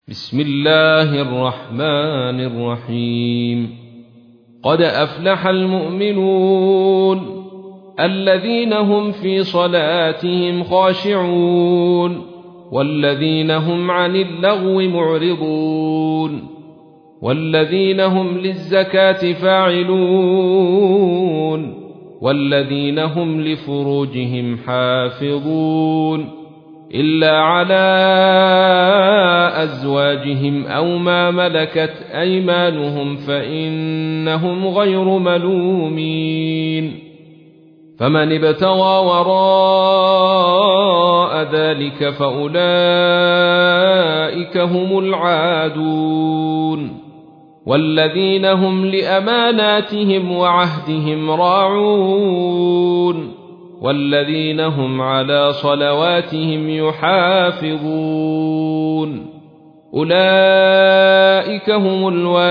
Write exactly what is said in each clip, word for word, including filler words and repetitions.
بسم الله الرحمن الرحيم قد أفلح المؤمنون الذين هم في صلاتهم خاشعون والذين هم عن اللغو معرضون والذين هم للزكاة فاعلون والذين هم لفروجهم حافظون إلا على أزواجهم أو ما ملكت أيمانهم فإنهم غير ملومين فمن ابتغى وراء ذلك فأولئك هم العادون والذين هم لأماناتهم وعهدهم راعون والذين هم على صلواتهم يحافظون أولئك هم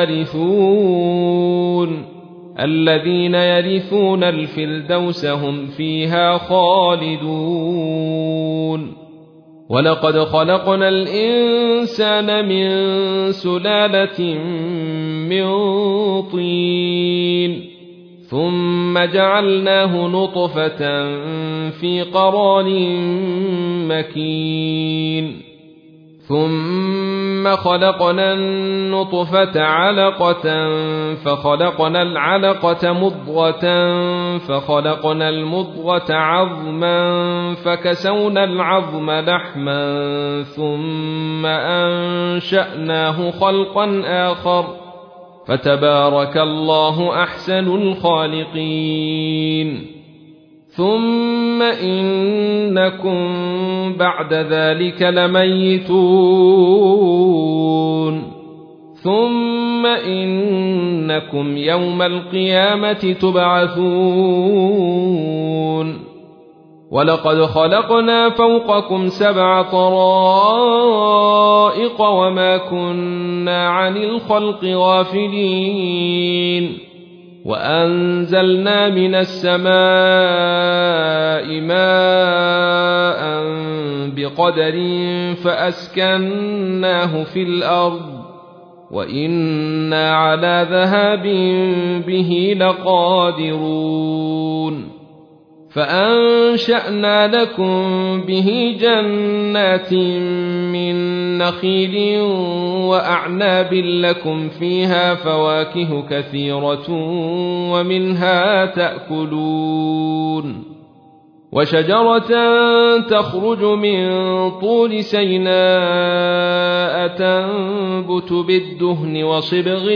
الوارثون الذين يرثون الفردوس هم فيها خالدون ولقد خلقنا الإنسان من سلالة من طين ثم جعلناه نطفة في قرار مكين ثم خلقنا النطفة علقة فخلقنا العلقة مضغة فخلقنا المضغة عظما فكسونا العظم لحما ثم أنشأناه خلقا آخر فتبارك الله أحسن الخالقين ثم إنكم بعد ذلك لميتون ثم إنكم يوم القيامة تبعثون ولقد خلقنا فوقكم سبع طرائق وما كنا عن الخلق غافلين وأنزلنا من السماء ماء بقدر فأسكناه في الأرض وإنا على ذهاب به لقادرون فأنشأنا لكم به جنات من نخيل وأعناب لكم فيها فواكه كثيرة ومنها تأكلون وشجرة تخرج من طول سيناء تنبت بالدهن وصبغ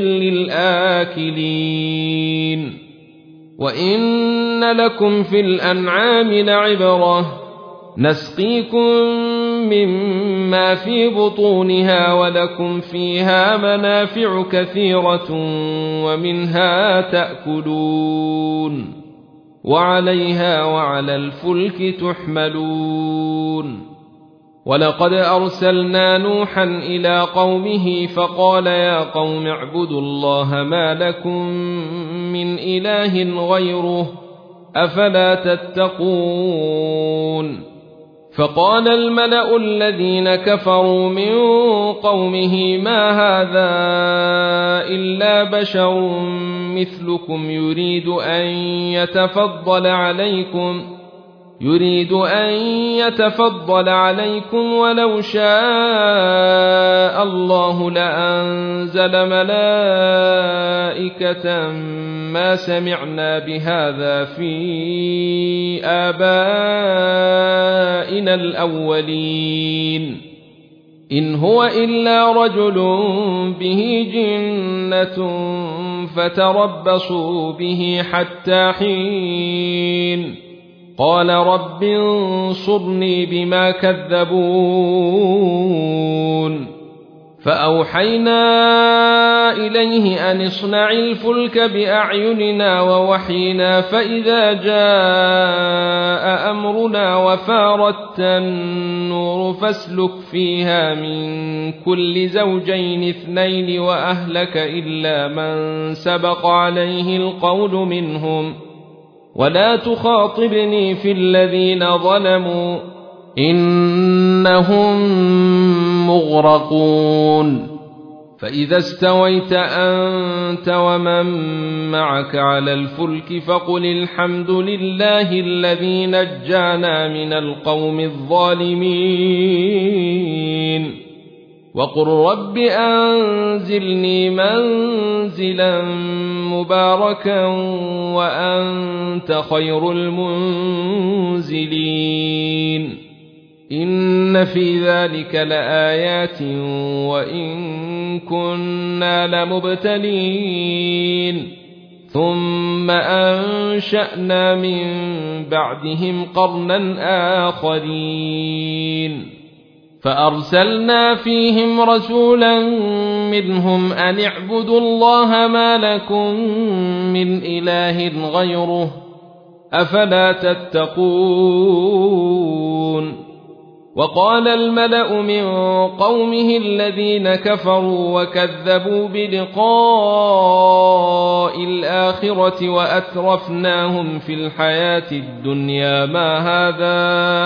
للآكلين وإن لكم في الأنعام لعبرة نسقيكم مما في بطونها ولكم فيها منافع كثيرة ومنها تأكلون وعليها وعلى الفلك تحملون ولقد أرسلنا نوحا إلى قومه فقال يا قوم اعبدوا الله ما لكم من إله غيره أفلا تتقون فقال الملأ الذين كفروا من قومه ما هذا إلا بشر مثلكم يريد أن يتفضل عليكم يريد أن يتفضل عليكم ولو شاء الله لأنزل ملائكة ما سمعنا بهذا في آبائنا الأولين إن هو إلا رجل به جنة فتربصوا به حتى حين قال رب انصرني بما كذبون فأوحينا إليه أن اصنع الفلك بأعيننا ووحينا فإذا جاء أمرنا وفارت النور فاسلك فيها من كل زوجين اثنين وأهلك إلا من سبق عليه القول منهم ولا تخاطبني في الذين ظلموا إنهم مغرقون فإذا استويت أنت ومن معك على الفلك فقل الحمد لله الذي نجانا من القوم الظالمين وقل رب أنزلني منزلا مباركا وأنت خير المنزلين إن في ذلك لآيات وإن كنا لمبتلين ثم أنشأنا من بعدهم قرنا آخرين فأرسلنا فيهم رسولا منهم أن اعبدوا الله ما لكم من إله غيره أفلا تتقون وقال الملأ من قومه الذين كفروا وكذبوا بلقاء الآخرة وأترفناهم في الحياة الدنيا ما هذا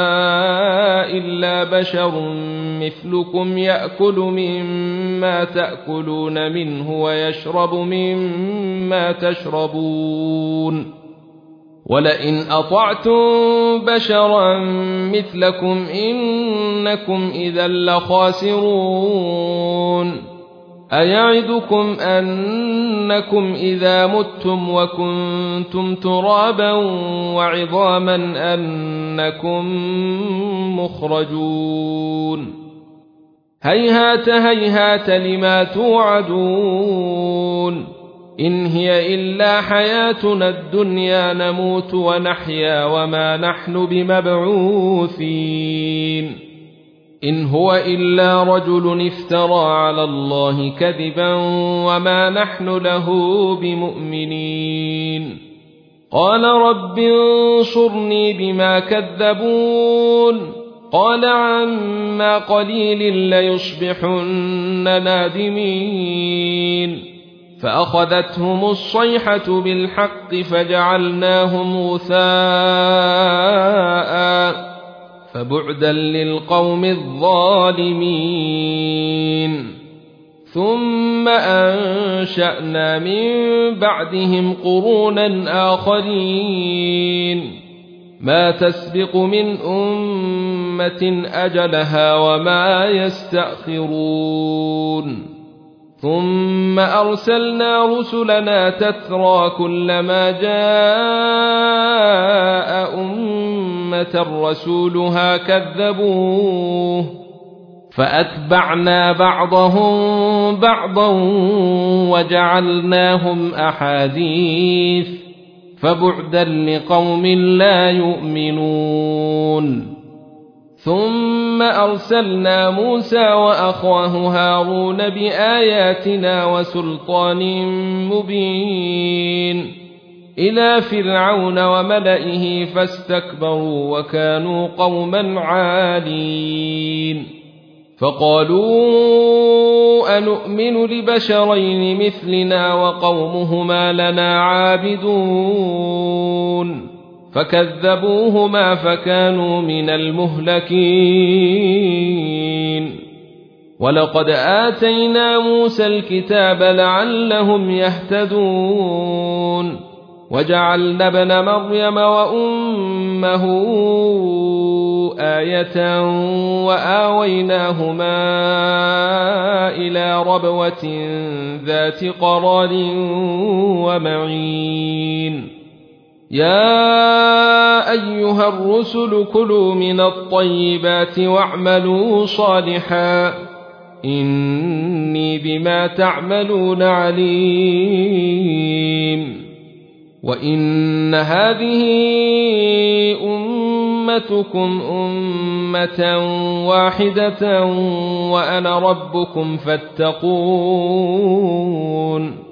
إلا بشر مثلكم يأكل مما تأكلون منه ويشرب مما تشربون ولئن أطعتم بشرا مثلكم إنكم إذا لخاسرون أيعدكم أنكم إذا متم وكنتم ترابا وعظاما أنكم مخرجون هيهات هيهات لما توعدون إن هي إلا حياتنا الدنيا نموت ونحيا وما نحن بمبعوثين إن هو إلا رجل افترى على الله كذبا وما نحن له بمؤمنين قال رب انصرني بما كذبون قال عما قليل ليصبحن نادمين فأخذتهم الصيحة بالحق فجعلناهم غثاء فبعدا للقوم الظالمين ثم أنشأنا من بعدهم قرونا آخرين ما تسبق من أمة أجلها وما يستأخرون ثم أرسلنا رسلنا تترى كلما جاء أمة رسولها كذبوه فأتبعنا بعضهم بعضا وجعلناهم أحاديث فبعدا لقوم لا يؤمنون ثم أرسلنا موسى وأخاه هارون بآياتنا وسلطان مبين إلى فرعون وملئه فاستكبروا وكانوا قوما عالين فقالوا أنؤمن لبشرين مثلنا وقومهما لنا عابدون فكذبوهما فكانوا من المهلكين ولقد آتينا موسى الكتاب لعلهم يهتدون وجعلنا ابن مريم وأمه آية وآويناهما إلى ربوة ذات قرار ومعين يا أيها الرسل كلوا من الطيبات واعملوا صالحا إني بما تعملون عليم وإن هذه أمتكم أمة واحدة وأنا ربكم فاتقون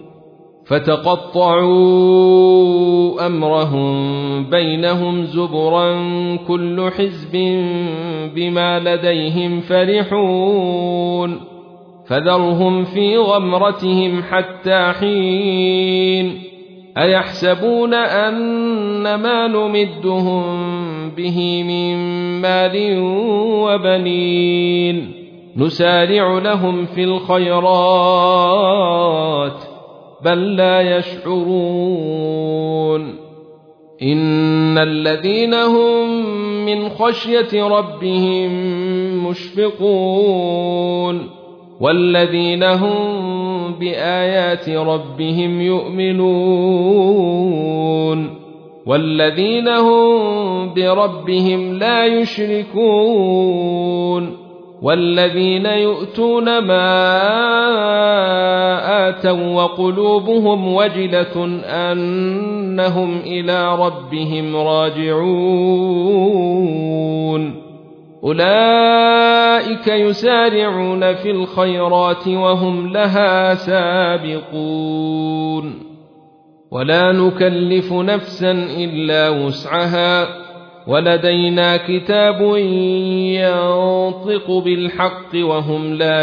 فتقطعوا أمرهم بينهم زبرا كل حزب بما لديهم فرحون فذرهم في غمرتهم حتى حين أيحسبون أن ما نمدهم به من مال وبنين نسارع لهم في الخيرات بل لا يشعرون إن الذين هم من خشية ربهم مشفقون والذين هم بآيات ربهم يؤمنون والذين هم بربهم لا يشركون والذين يؤتون ما آتوا وقلوبهم وجلة أنهم إلى ربهم راجعون أولئك يسارعون في الخيرات وهم لها سابقون ولا نكلف نفسا إلا وسعها ولدينا كتاب ينطق بالحق وهم لا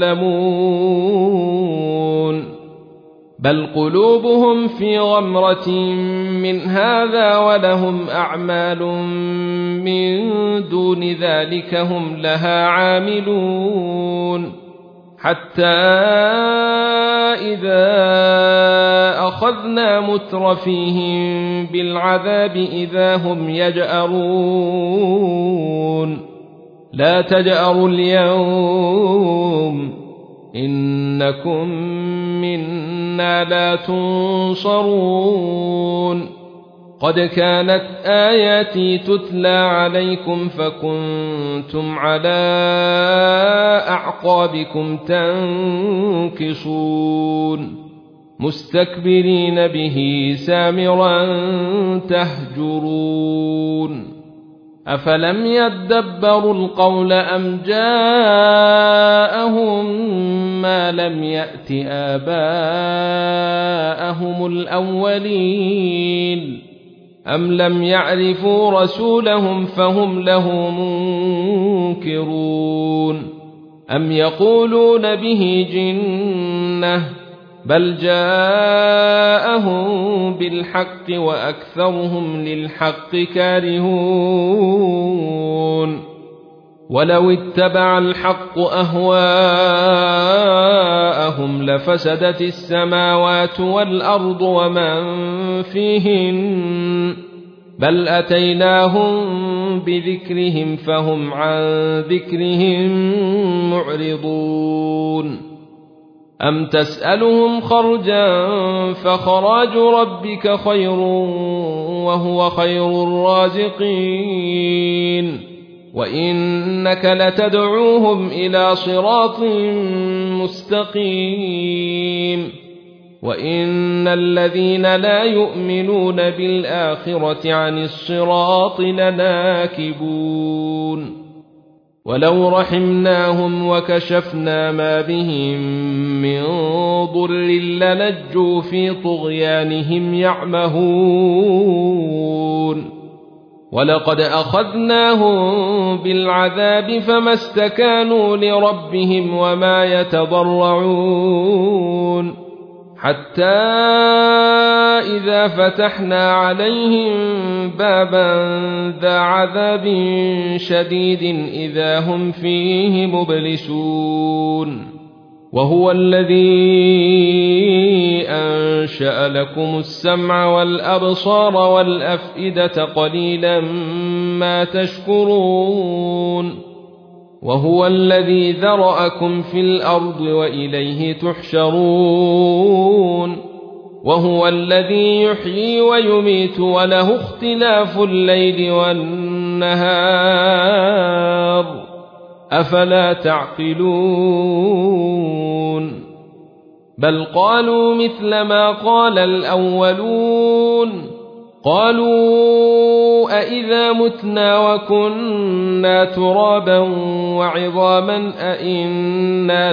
يظلمون بل قلوبهم في غمرة من هذا ولهم أعمال من دون ذلك هم لها عاملون حتى إذا أخذنا مترفيهم بالعذاب إذا هم يجأرون لا تجأروا اليوم إنكم منا لا تنصرون قد كانت آياتي تتلى عليكم فكنتم على أعقابكم تنكصون مستكبرين به سامرا تهجرون أفلم يدبروا القول أم جاءهم ما لم يأت آباءهم الأولين أم لم يعرفوا رسولهم فهم له منكرون أم يقولون به جنة بل جاءهم بالحق وأكثرهم للحق كارهون ولو اتبع الحق أهواءهم لفسدت السماوات والأرض ومن فيهن بل أتيناهم بذكرهم فهم عن ذكرهم معرضون أم تسألهم خرجا فخراج ربك خير وهو خير الرازقين وإنك لتدعوهم إلى صراط مستقيم وإن الذين لا يؤمنون بالآخرة عن الصراط لناكبون ولو رحمناهم وكشفنا ما بهم من ضر للجوا في طغيانهم يعمهون ولقد أخذناهم بالعذاب فما استكانوا لربهم وما يتضرعون حتى إذا فتحنا عليهم بابا ذا عذاب شديد إذا هم فيه مبلسون وهو الذي أنشأ لكم السمع والأبصار والأفئدة قليلا ما تشكرون وهو الذي ذرأكم في الأرض وإليه تحشرون وهو الذي يحيي ويميت وله اختلاف الليل والنهار أفلا تعقلون بل قالوا مثل ما قال الأولون قالوا أإذا متنا وكنا ترابا وعظاما أإنا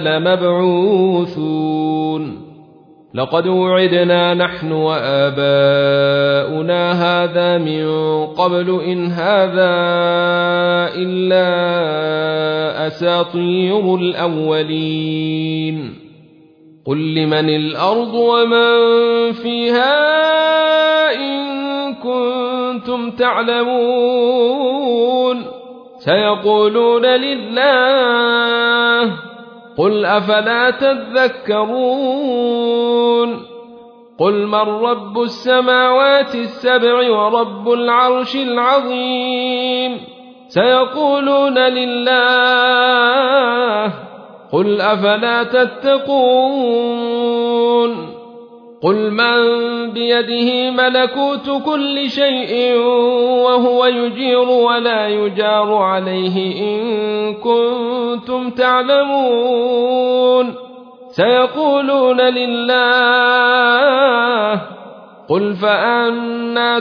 لمبعوثون لقد وعدنا نحن وآباؤنا هذا من قبل إن هذا إلا أساطير الأولين قل لمن الأرض ومن فيها إن كنتم تعلمون سيقولون لله قل أفلا تذكرون قل من رب السماوات السبع ورب العرش العظيم سيقولون لله قل أفلا تتقون قل من بيده ملكوت كل شيء وهو يجير ولا يجار عليه إن كنتم تعلمون سيقولون لله قل فأنى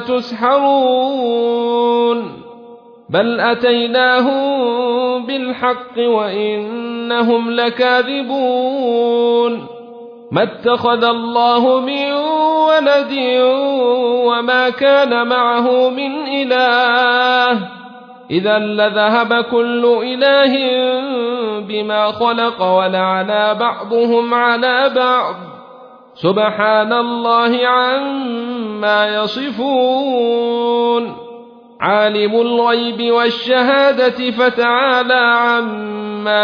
تسحرون بل أتيناهم بالحق وإنهم لكاذبون ما اتخذ الله من ولد وما كان معه من إله إذا لذهب كل إله بما خلق ولعلى بعضهم على بعض سبحان الله عما يصفون عالم الغيب والشهادة فتعالى عما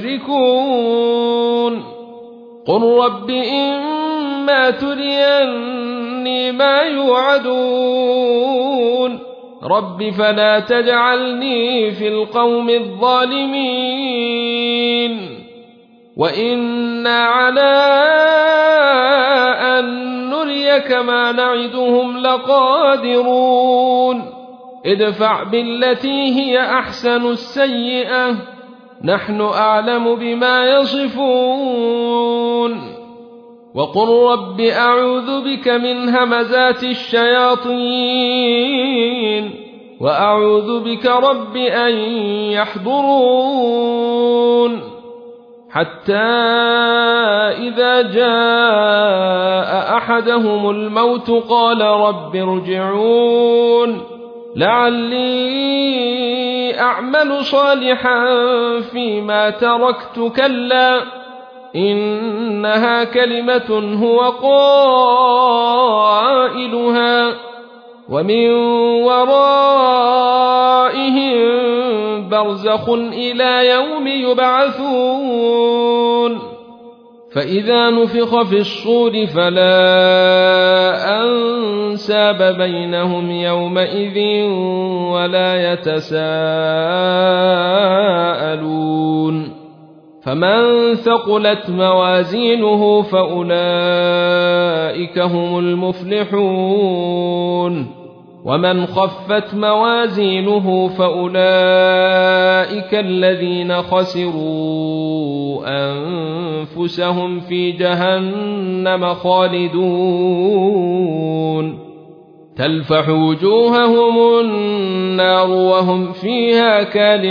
يشركون قل رب إما تريني ما يوعدون رب فلا تجعلني في القوم الظالمين وإنا على أن نريك ما نعدهم لقادرون ادفع بالتي هي أحسن السيئة نحن أعلم بما يصفون وقل رب أعوذ بك من همزات الشياطين وأعوذ بك رب أن يحضرون حتى إذا جاء أحدهم الموت قال رب ارجعون لعلي أعمل صالحا فيما تركت كلا إنها كلمة هو قائلها ومن ورائهم برزخ إلى يوم يبعثون فإذا نفخ في الصور فلا أنساب بينهم يومئذ ولا يتساءلون فمن ثقلت موازينه فأولئك هم المفلحون ومن خفت موازينه فأولئك الذين خسروا أنفسهم في جهنم خالدون تلفح وجوههم النار وهم فيها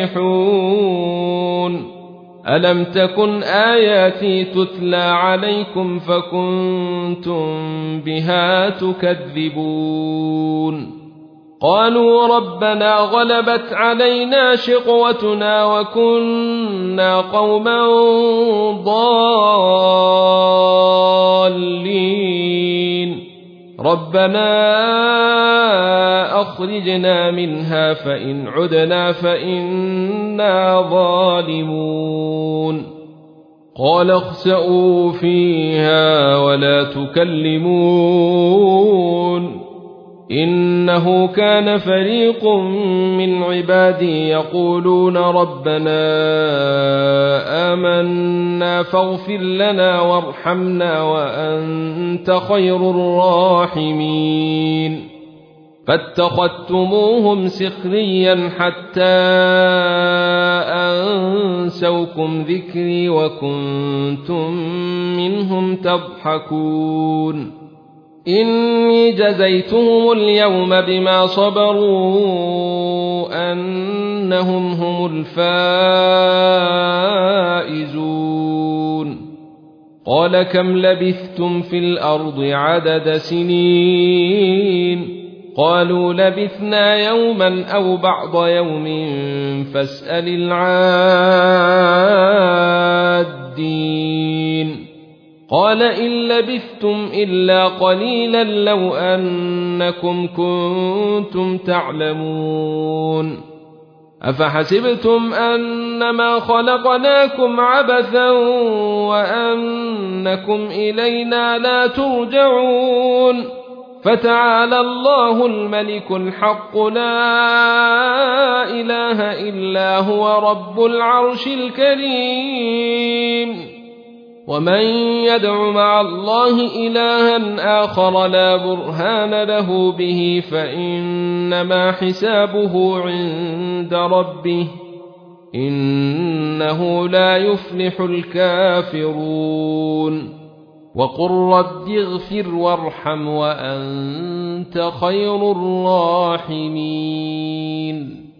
كالحون ألم تكن آياتي تتلى عليكم فكنتم بها تكذبون قالوا ربنا غلبت علينا شقوتنا وكنا قوما ضالين ربنا أخرجنا منها فإن عدنا فإنا ظالمون قال اخسئوا فيها ولا تكلمون إنه كان فريق من عبادي يقولون ربنا آمنا فاغفر لنا وارحمنا وأنت خير الراحمين فاتخذتموهم سخريا حتى أنسوكم ذكري وكنتم منهم تضحكون إني جزيتهم اليوم بما صبروا أنهم هم الفائزون قال كم لبثتم في الأرض عدد سنين قالوا لبثنا يوما أو بعض يوم فاسأل العادين قال إن لبثتم إلا قليلا لو أنكم كنتم تعلمون أفحسبتم أنما خلقناكم عبثا وأنكم إلينا لا ترجعون فتعالى الله الملك الحق لا إله إلا هو رب العرش الكريم ومن يدع مع الله إلها آخر لا برهان له به فإنما حسابه عند ربه إنه لا يفلح الكافرون وقل رب اغفر وارحم وأنت خير الراحمين